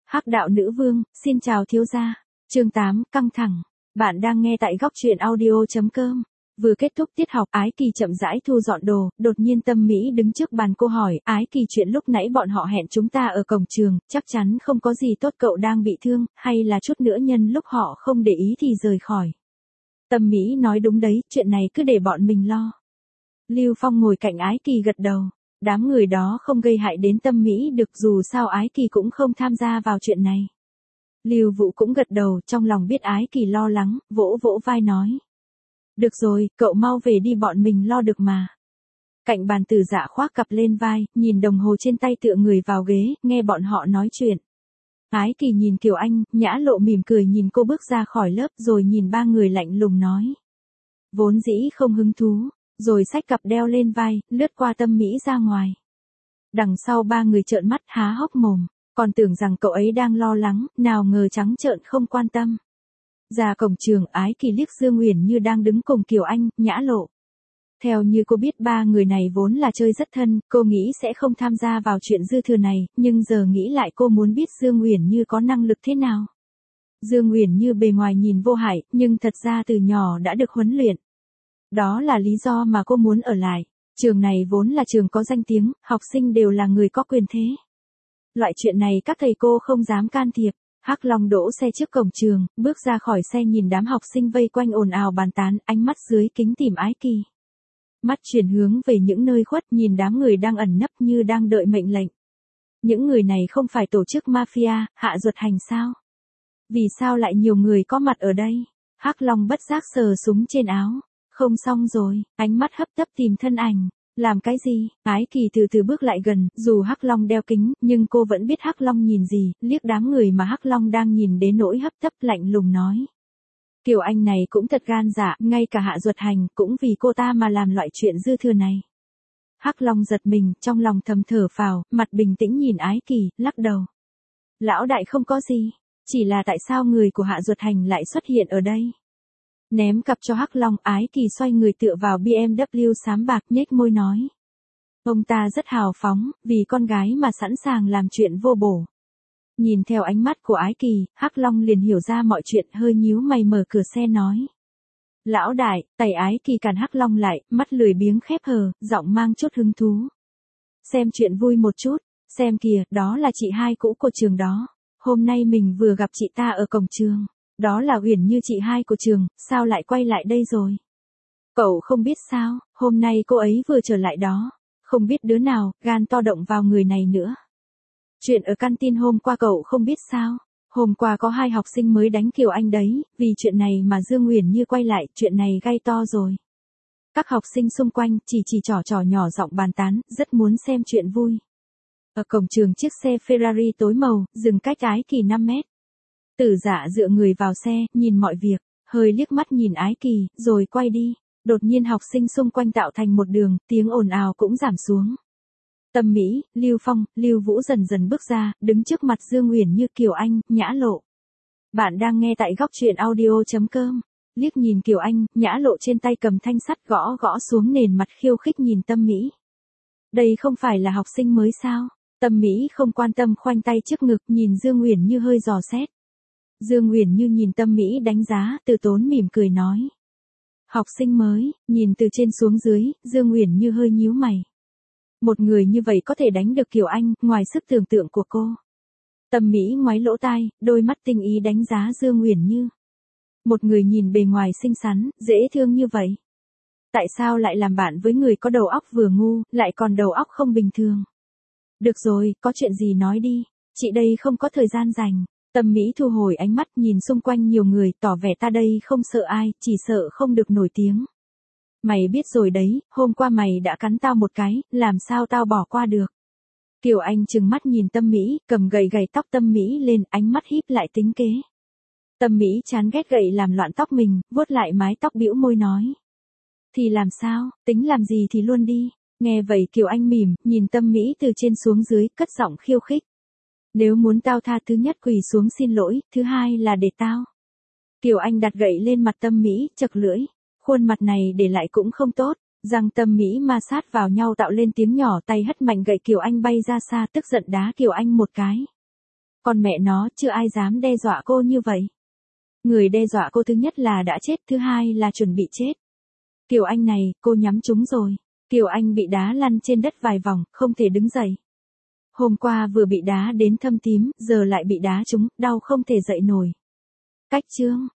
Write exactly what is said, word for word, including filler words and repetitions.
Hắc đạo nữ vương, xin chào thiếu gia. Chương tám, căng thẳng. Bạn đang nghe tại góc truyện audio chấm com. Vừa kết thúc tiết học, Ái Kỳ chậm rãi thu dọn đồ, đột nhiên Tâm Mỹ đứng trước bàn cô hỏi, Ái Kỳ, chuyện lúc nãy bọn họ hẹn chúng ta ở cổng trường, chắc chắn không có gì tốt, cậu đang bị thương, hay là chút nữa nhân lúc họ không để ý thì rời khỏi. Tâm Mỹ nói đúng đấy, chuyện này cứ để bọn mình lo. Lưu Phong ngồi cạnh Ái Kỳ gật đầu. Đám người đó không gây hại đến Tâm Mỹ được, dù sao Ái Kỳ cũng không tham gia vào chuyện này. Lưu Vũ cũng gật đầu, trong lòng biết Ái Kỳ lo lắng, vỗ vỗ vai nói. Được rồi, cậu mau về đi, bọn mình lo được mà. Cạnh bàn Tử Dạ khoác cặp lên vai, nhìn đồng hồ trên tay tựa người vào ghế, nghe bọn họ nói chuyện. Ái Kỳ nhìn Kiều Anh, Nhã Lộ mỉm cười nhìn cô bước ra khỏi lớp, rồi nhìn ba người lạnh lùng nói. Vốn dĩ không hứng thú, rồi xách cặp đeo lên vai, lướt qua Tâm Mỹ ra ngoài. Đằng sau ba người trợn mắt há hốc mồm, còn tưởng rằng cậu ấy đang lo lắng, nào ngờ trắng trợn không quan tâm. Ra cổng trường, Ái Kỳ liếc Dương Uyển Như đang đứng cùng Kiều Anh, Nhã Lộ. Theo như cô biết ba người này vốn là chơi rất thân, cô nghĩ sẽ không tham gia vào chuyện dư thừa này, nhưng giờ nghĩ lại cô muốn biết Dương Uyển Như có năng lực thế nào. Dương Uyển Như bề ngoài nhìn vô hại, nhưng thật ra từ nhỏ đã được huấn luyện. Đó là lý do mà cô muốn ở lại. Trường này vốn là trường có danh tiếng, học sinh đều là người có quyền thế. Loại chuyện này các thầy cô không dám can thiệp. Hắc Long đỗ xe trước cổng trường, bước ra khỏi xe nhìn đám học sinh vây quanh ồn ào bàn tán, ánh mắt dưới kính tìm Ái Kỳ. Mắt chuyển hướng về những nơi khuất, nhìn đám người đang ẩn nấp như đang đợi mệnh lệnh. Những người này không phải tổ chức mafia, Hạ Duật Hành sao? Vì sao lại nhiều người có mặt ở đây? Hắc Long bất giác sờ súng trên áo. Không xong rồi, ánh mắt hấp tấp tìm thân ảnh. Làm cái gì? Ái Kỳ từ từ bước lại gần, dù Hắc Long đeo kính, nhưng cô vẫn biết Hắc Long nhìn gì, liếc đám người mà Hắc Long đang nhìn đến nỗi hấp tấp, lạnh lùng nói. Kiều Anh này cũng thật gan dạ, ngay cả Hạ Duật Hành cũng vì cô ta mà làm loại chuyện dư thừa này. Hắc Long giật mình, trong lòng thầm thở phào, mặt bình tĩnh nhìn Ái Kỳ, lắc đầu. Lão đại không có gì, chỉ là tại sao người của Hạ Duật Hành lại xuất hiện ở đây? Ném cặp cho Hắc Long, Ái Kỳ xoay người tựa vào bê em vê xám bạc, nhếch môi nói. Ông ta rất hào phóng, vì con gái mà sẵn sàng làm chuyện vô bổ. Nhìn theo ánh mắt của Ái Kỳ, Hắc Long liền hiểu ra mọi chuyện, hơi nhíu mày mở cửa xe nói. Lão đại, tay Ái Kỳ cản Hắc Long lại, mắt lười biếng khép hờ, giọng mang chút hứng thú. Xem chuyện vui một chút, xem kìa, đó là chị hai cũ của trường đó. Hôm nay mình vừa gặp chị ta ở cổng trường. Đó là Uyển Như, chị hai của trường, sao lại quay lại đây rồi? Cậu không biết sao, hôm nay cô ấy vừa trở lại đó. Không biết đứa nào, gan to động vào người này nữa. Chuyện ở canteen hôm qua cậu không biết sao? Hôm qua có hai học sinh mới đánh Kiều Anh đấy, vì chuyện này mà Dương Uyển Như quay lại, chuyện này gay to rồi. Các học sinh xung quanh chỉ chỉ trò trò nhỏ giọng bàn tán, rất muốn xem chuyện vui. Ở cổng trường chiếc xe Ferrari tối màu, dừng cách Ái Kỳ năm mét. Tử Dạ dựa người vào xe, nhìn mọi việc, hơi liếc mắt nhìn Ái Kỳ, rồi quay đi. Đột nhiên học sinh xung quanh tạo thành một đường, tiếng ồn ào cũng giảm xuống. Tâm Mỹ, Lưu Phong, Lưu Vũ dần dần bước ra, đứng trước mặt Dương Uyển Như, Kiều Anh, Nhã Lộ. Bạn đang nghe tại góc truyện audio chấm com. Liếc nhìn Kiều Anh, Nhã Lộ trên tay cầm thanh sắt gõ gõ xuống nền mặt, khiêu khích nhìn Tâm Mỹ. Đây không phải là học sinh mới sao? Tâm Mỹ không quan tâm, khoanh tay trước ngực, nhìn Dương Uyển Như hơi dò xét. Dương Uyển Như nhìn Tâm Mỹ đánh giá, từ tốn mỉm cười nói. Học sinh mới, nhìn từ trên xuống dưới, Dương Uyển Như hơi nhíu mày. Một người như vậy có thể đánh được Kiều Anh, ngoài sức tưởng tượng của cô. Tâm Mỹ ngoáy lỗ tai, đôi mắt tinh ý đánh giá Dương Uyển Như. Một người nhìn bề ngoài xinh xắn, dễ thương như vậy. Tại sao lại làm bạn với người có đầu óc vừa ngu, lại còn đầu óc không bình thường? Được rồi, có chuyện gì nói đi, chị đây không có thời gian dành. Tâm Mỹ thu hồi ánh mắt, nhìn xung quanh nhiều người, tỏ vẻ ta đây không sợ ai, chỉ sợ không được nổi tiếng. Mày biết rồi đấy, hôm qua mày đã cắn tao một cái, làm sao tao bỏ qua được. Kiều Anh trừng mắt nhìn Tâm Mỹ, cầm gậy gậy tóc Tâm Mỹ lên, ánh mắt híp lại tính kế. Tâm Mỹ chán ghét gậy làm loạn tóc mình, vuốt lại mái tóc bĩu môi nói. Thì làm sao, tính làm gì thì luôn đi. Nghe vậy Kiều Anh mỉm, nhìn Tâm Mỹ từ trên xuống dưới, cất giọng khiêu khích. Nếu muốn tao tha, thứ nhất quỳ xuống xin lỗi, thứ hai là để tao. Kiều Anh đặt gậy lên mặt Tâm Mỹ, chật lưỡi. Khuôn mặt này để lại cũng không tốt. Răng Tâm Mỹ ma sát vào nhau tạo lên tiếng nhỏ, tay hất mạnh gậy Kiều Anh bay ra xa, tức giận đá Kiều Anh một cái. Con mẹ nó, chưa ai dám đe dọa cô như vậy. Người đe dọa cô thứ nhất là đã chết, thứ hai là chuẩn bị chết. Kiều Anh này, cô nhắm trúng rồi. Kiều Anh bị đá lăn trên đất vài vòng, không thể đứng dậy. Hôm qua vừa bị đá đến thâm tím, giờ lại bị đá trúng, đau không thể dậy nổi. Cách chương